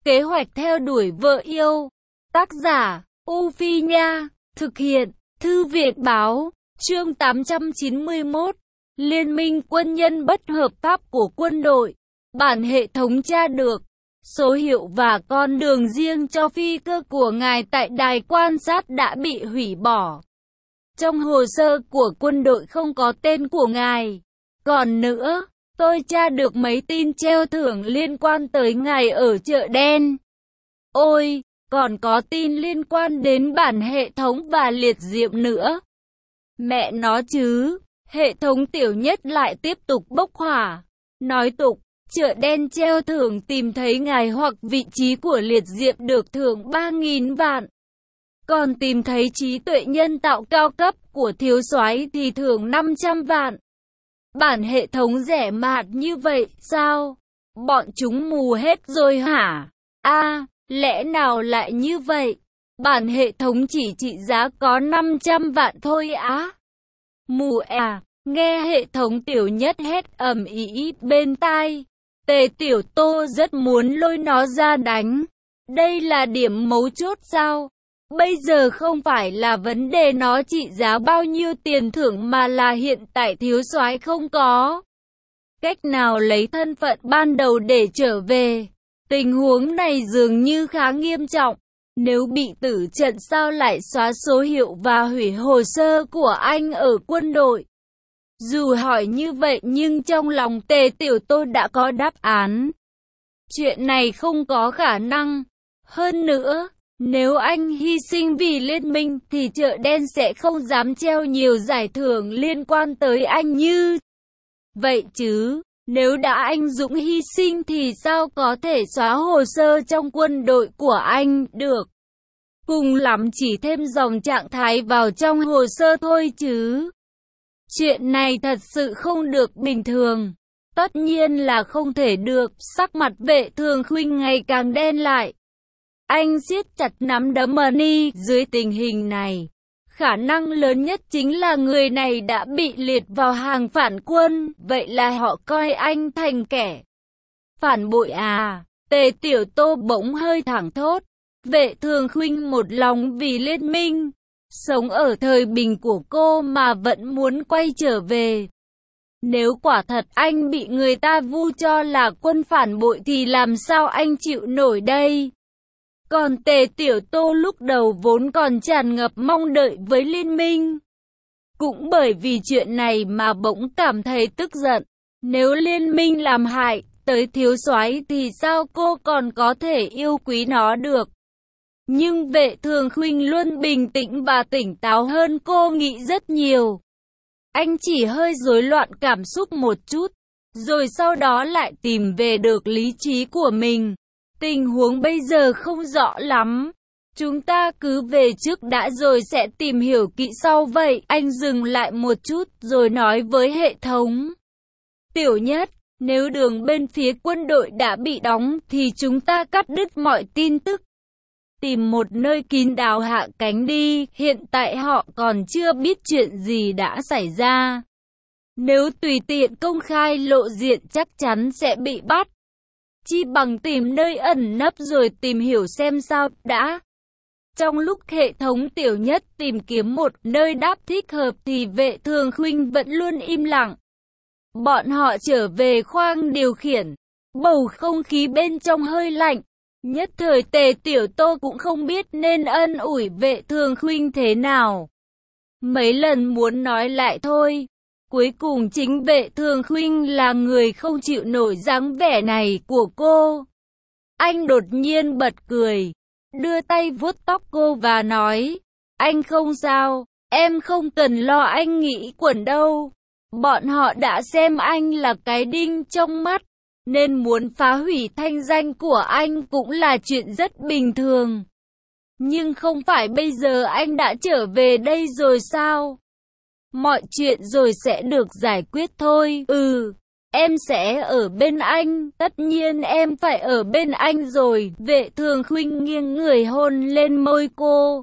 Kế hoạch theo đuổi vợ yêu. Tác giả, U Phi Nha. Thực hiện, Thư viện Báo. Chương 891. Liên minh quân nhân bất hợp pháp của quân đội. Bản hệ thống tra được số hiệu và con đường riêng cho phi cơ của ngài tại đài quan sát đã bị hủy bỏ. Trong hồ sơ của quân đội không có tên của ngài. Còn nữa, tôi tra được mấy tin treo thưởng liên quan tới ngài ở chợ đen. Ôi, còn có tin liên quan đến bản hệ thống và liệt diệm nữa. Mẹ nó chứ, hệ thống tiểu nhất lại tiếp tục bốc hỏa. Nói tục, chợ đen treo thưởng tìm thấy ngài hoặc vị trí của liệt diệm được thưởng 3.000 vạn. Còn tìm thấy trí tuệ nhân tạo cao cấp của thiếu soái thì thưởng 500 vạn. Bản hệ thống rẻ mạt như vậy sao? Bọn chúng mù hết rồi hả? Lẽ nào lại như vậy? Bản hệ thống chỉ trị giá có 500 vạn thôi á? Mù à? Nghe hệ thống tiểu nhất hét ầm ĩ bên tai. Tề Tiểu Tô rất muốn lôi nó ra đánh. Đây là điểm mấu chốt sao? Bây giờ không phải là vấn đề nó trị giá bao nhiêu tiền thưởng mà là hiện tại thiếu soái không có cách nào lấy thân phận ban đầu để trở về. Tình huống này dường như khá nghiêm trọng. Nếu bị tử trận sao lại xóa số hiệu và hủy hồ sơ của anh ở quân đội? Dù hỏi như vậy nhưng trong lòng Tề Tiểu Tô đã có đáp án. Chuyện này không có khả năng. Hơn nữa, nếu anh hy sinh vì liên minh thì chợ đen sẽ không dám treo nhiều giải thưởng liên quan tới anh như vậy chứ. Nếu đã anh dũng hy sinh thì sao có thể xóa hồ sơ trong quân đội của anh được? Cùng lắm chỉ thêm dòng trạng thái vào trong hồ sơ thôi chứ. Chuyện này thật sự không được bình thường. Tất nhiên là không thể được. Sắc mặt Vệ Thường Khuynh ngày càng đen lại. Anh siết chặt nắm đấm Money. Dưới tình hình này, khả năng lớn nhất chính là người này đã bị liệt vào hàng phản quân. Vậy là họ coi anh thành kẻ phản bội à? Tề Tiểu Tô bỗng hơi thẳng thốt. Vệ Thường Khuynh một lòng vì liên minh, sống ở thời bình của cô mà vẫn muốn quay trở về. Nếu quả thật anh bị người ta vu cho là quân phản bội thì làm sao anh chịu nổi đây? Còn Tề Tiểu Tô lúc đầu vốn còn tràn ngập mong đợi với liên minh. Cũng bởi vì chuyện này mà bỗng cảm thấy tức giận. Nếu liên minh làm hại tới thiếu soái thì sao cô còn có thể yêu quý nó được? Nhưng Vệ Thường Khuynh luôn bình tĩnh và tỉnh táo hơn cô nghĩ rất nhiều. Anh chỉ hơi rối loạn cảm xúc một chút, rồi sau đó lại tìm về được lý trí của mình. Tình huống bây giờ không rõ lắm. Chúng ta cứ về trước đã rồi sẽ tìm hiểu kỹ sau vậy. Anh dừng lại một chút rồi nói với hệ thống. Tiểu nhất, nếu đường bên phía quân đội đã bị đóng thì chúng ta cắt đứt mọi tin tức. Tìm một nơi kín đáo hạ cánh đi, hiện tại họ còn chưa biết chuyện gì đã xảy ra. Nếu tùy tiện công khai lộ diện chắc chắn sẽ bị bắt. Chi bằng tìm nơi ẩn nấp rồi tìm hiểu xem sao đã. Trong lúc hệ thống tiểu nhất tìm kiếm một nơi đáp thích hợp thì Vệ Thường Khuynh vẫn luôn im lặng. Bọn họ trở về khoang điều khiển. Bầu không khí bên trong hơi lạnh. Nhất thời Tề Tiểu Tô cũng không biết nên ân ủi Vệ Thường Khuynh thế nào. Mấy lần muốn nói lại thôi. Cuối cùng chính Vệ Thường Khuynh là người không chịu nổi dáng vẻ này của cô. Anh đột nhiên bật cười, đưa tay vuốt tóc cô và nói, anh không sao, em không cần lo anh nghĩ quẩn đâu. Bọn họ đã xem anh là cái đinh trong mắt, nên muốn phá hủy thanh danh của anh cũng là chuyện rất bình thường. Nhưng không phải bây giờ anh đã trở về đây rồi sao? Mọi chuyện rồi sẽ được giải quyết thôi. Em sẽ ở bên anh, tất nhiên em phải ở bên anh rồi. Vệ Thường Khuynh nghiêng người hôn lên môi cô.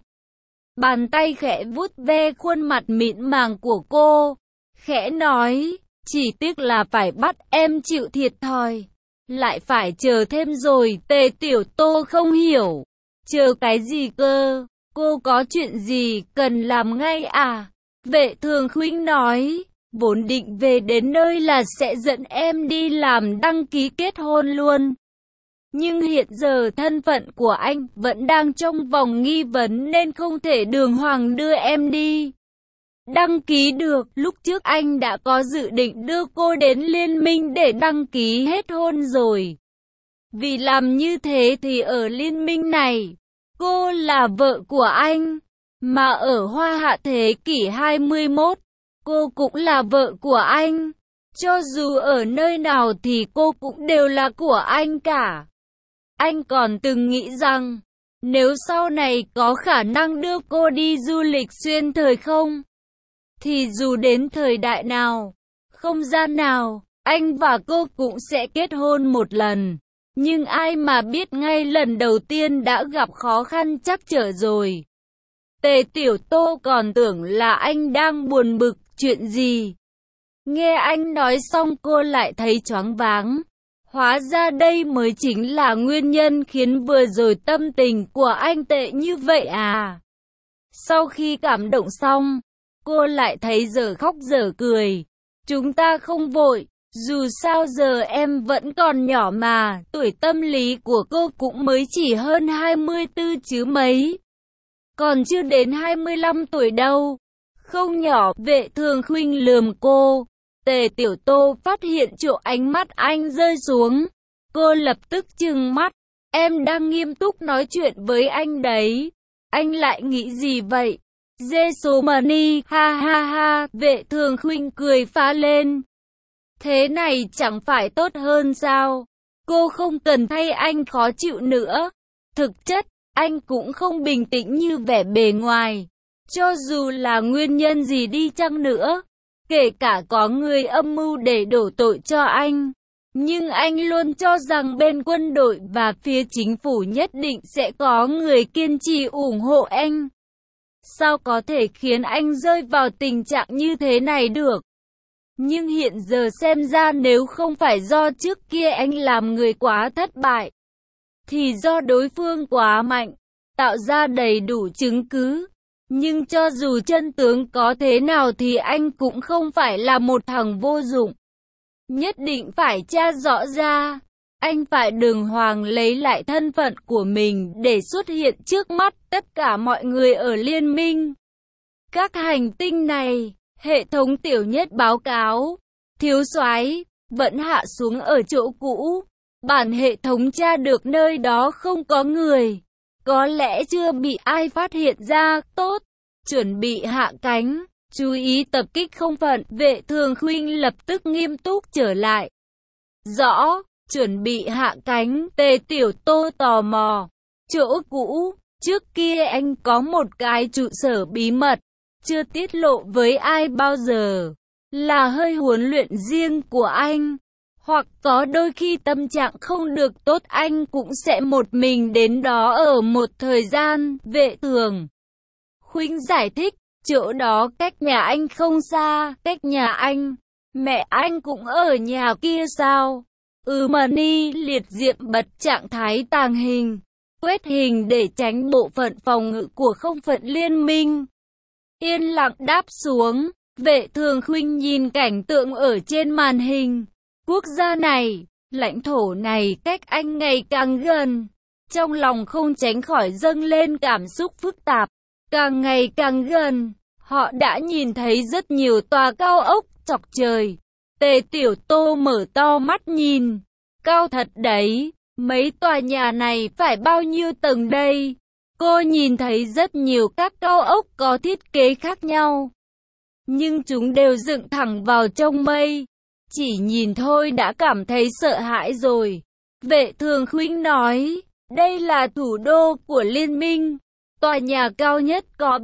Bàn tay khẽ vuốt ve khuôn mặt mịn màng của cô. Khẽ nói, chỉ tiếc là phải bắt em chịu thiệt thòi. Lại phải chờ thêm rồi, Tề Tiểu Tô không hiểu. Chờ cái gì cơ? Cô có chuyện gì cần làm ngay à? Vệ Thường Khuynh nói, vốn định về đến nơi là sẽ dẫn em đi làm đăng ký kết hôn luôn. Nhưng hiện giờ thân phận của anh vẫn đang trong vòng nghi vấn nên không thể đường hoàng đưa em đi đăng ký được. Lúc trước anh đã có dự định đưa cô đến liên minh để đăng ký hết hôn rồi. Vì làm như thế thì ở liên minh này, cô là vợ của anh. Mà ở Hoa Hạ thế kỷ 21, cô cũng là vợ của anh. Cho dù ở nơi nào thì cô cũng đều là của anh cả. Anh còn từng nghĩ rằng, nếu sau này có khả năng đưa cô đi du lịch xuyên thời không, thì dù đến thời đại nào, không gian nào, anh và cô cũng sẽ kết hôn một lần. Nhưng ai mà biết ngay lần đầu tiên đã gặp khó khăn trắc trở rồi. Tề Tiểu Tô còn tưởng là anh đang buồn bực chuyện gì. Nghe anh nói xong cô lại thấy choáng váng. Hóa ra đây mới chính là nguyên nhân khiến vừa rồi tâm tình của anh tệ như vậy à. Sau khi cảm động xong, cô lại thấy dở khóc dở cười. Chúng ta không vội, dù sao giờ em vẫn còn nhỏ mà, tuổi tâm lý của cô cũng mới chỉ hơn 24 chứ mấy. Còn chưa đến 25 tuổi đâu. Không nhỏ, Vệ Thường Khuynh lườm cô. Tề Tiểu Tô phát hiện chỗ ánh mắt anh rơi xuống. Cô lập tức trừng mắt. Em đang nghiêm túc nói chuyện với anh đấy. Anh lại nghĩ gì vậy? Dê số money, ha ha ha, Vệ Thường Khuynh cười phá lên. Thế này chẳng phải tốt hơn sao? Cô không cần thay anh khó chịu nữa. Thực chất, anh cũng không bình tĩnh như vẻ bề ngoài. Cho dù là nguyên nhân gì đi chăng nữa, kể cả có người âm mưu để đổ tội cho anh, nhưng anh luôn cho rằng bên quân đội và phía chính phủ nhất định sẽ có người kiên trì ủng hộ anh. Sao có thể khiến anh rơi vào tình trạng như thế này được? Nhưng hiện giờ xem ra nếu không phải do trước kia anh làm người quá thất bại, thì do đối phương quá mạnh, tạo ra đầy đủ chứng cứ. Nhưng cho dù chân tướng có thế nào thì anh cũng không phải là một thằng vô dụng. Nhất định phải tra rõ ra. Anh phải đường hoàng lấy lại thân phận của mình để xuất hiện trước mắt tất cả mọi người ở liên minh. Các hành tinh này, hệ thống tiểu nhất báo cáo, thiếu soái vẫn hạ xuống ở chỗ cũ. Bản hệ thống tra được nơi đó không có người. Có lẽ chưa bị ai phát hiện ra, tốt. Chuẩn bị hạ cánh, chú ý tập kích không phận. Vệ Thường Khuynh lập tức nghiêm túc trở lại. Rõ, chuẩn bị hạ cánh. Tề Tiểu Tô tò mò. Chỗ cũ, trước kia anh có một cái trụ sở bí mật, chưa tiết lộ với ai bao giờ. Là hơi huấn luyện riêng của anh. Hoặc có đôi khi tâm trạng không được tốt anh cũng sẽ một mình đến đó ở một thời gian. Vệ Thường Khuynh giải thích, chỗ đó cách nhà anh không xa, cách nhà anh. Mẹ anh cũng ở nhà kia sao? Mani liệt diệm bật trạng thái tàng hình, quét hình để tránh bộ phận phòng ngự của không phận liên minh. Yên lặng đáp xuống, Vệ Thường Khuynh nhìn cảnh tượng ở trên màn hình. Quốc gia này, lãnh thổ này cách anh ngày càng gần. Trong lòng không tránh khỏi dâng lên cảm xúc phức tạp. Càng ngày càng gần, họ đã nhìn thấy rất nhiều tòa cao ốc chọc trời. Tề Tiểu Tô mở to mắt nhìn. Cao thật đấy, mấy tòa nhà này phải bao nhiêu tầng đây? Cô nhìn thấy rất nhiều các cao ốc có thiết kế khác nhau. Nhưng chúng đều dựng thẳng vào trong mây. Chỉ nhìn thôi đã cảm thấy sợ hãi rồi. Vệ Thường Khuynh nói, đây là thủ đô của liên minh. Tòa nhà cao nhất có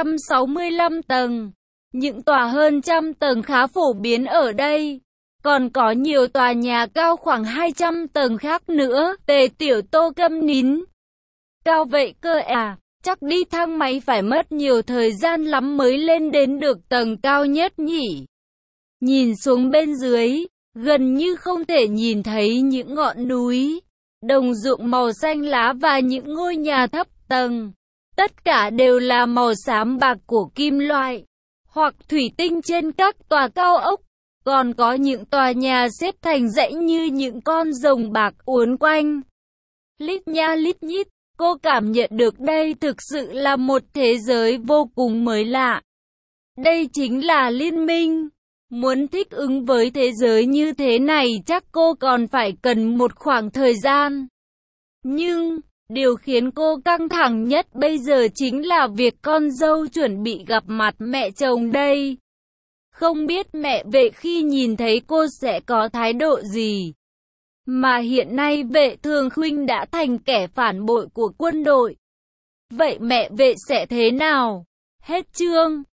365 tầng. Những tòa hơn trăm tầng khá phổ biến ở đây. Còn có nhiều tòa nhà cao khoảng 200 tầng khác nữa. Tề Tiểu Tô câm nín. Cao vậy cơ à? Chắc đi thang máy phải mất nhiều thời gian lắm mới lên đến được tầng cao nhất nhỉ? Nhìn xuống bên dưới, gần như không thể nhìn thấy những ngọn núi, đồng ruộng màu xanh lá và những ngôi nhà thấp tầng. Tất cả đều là màu xám bạc của kim loại hoặc thủy tinh trên các tòa cao ốc. Còn có những tòa nhà xếp thành dãy như những con rồng bạc uốn quanh. Lít nha lít nhít, cô cảm nhận được đây thực sự là một thế giới vô cùng mới lạ. Đây chính là liên minh. Muốn thích ứng với thế giới như thế này chắc cô còn phải cần một khoảng thời gian. Nhưng, điều khiến cô căng thẳng nhất bây giờ chính là việc con dâu chuẩn bị gặp mặt mẹ chồng đây. Không biết mẹ Vệ khi nhìn thấy cô sẽ có thái độ gì. Mà hiện nay Vệ Thường Khuynh đã thành kẻ phản bội của quân đội. Vậy mẹ Vệ sẽ thế nào? Hết chương.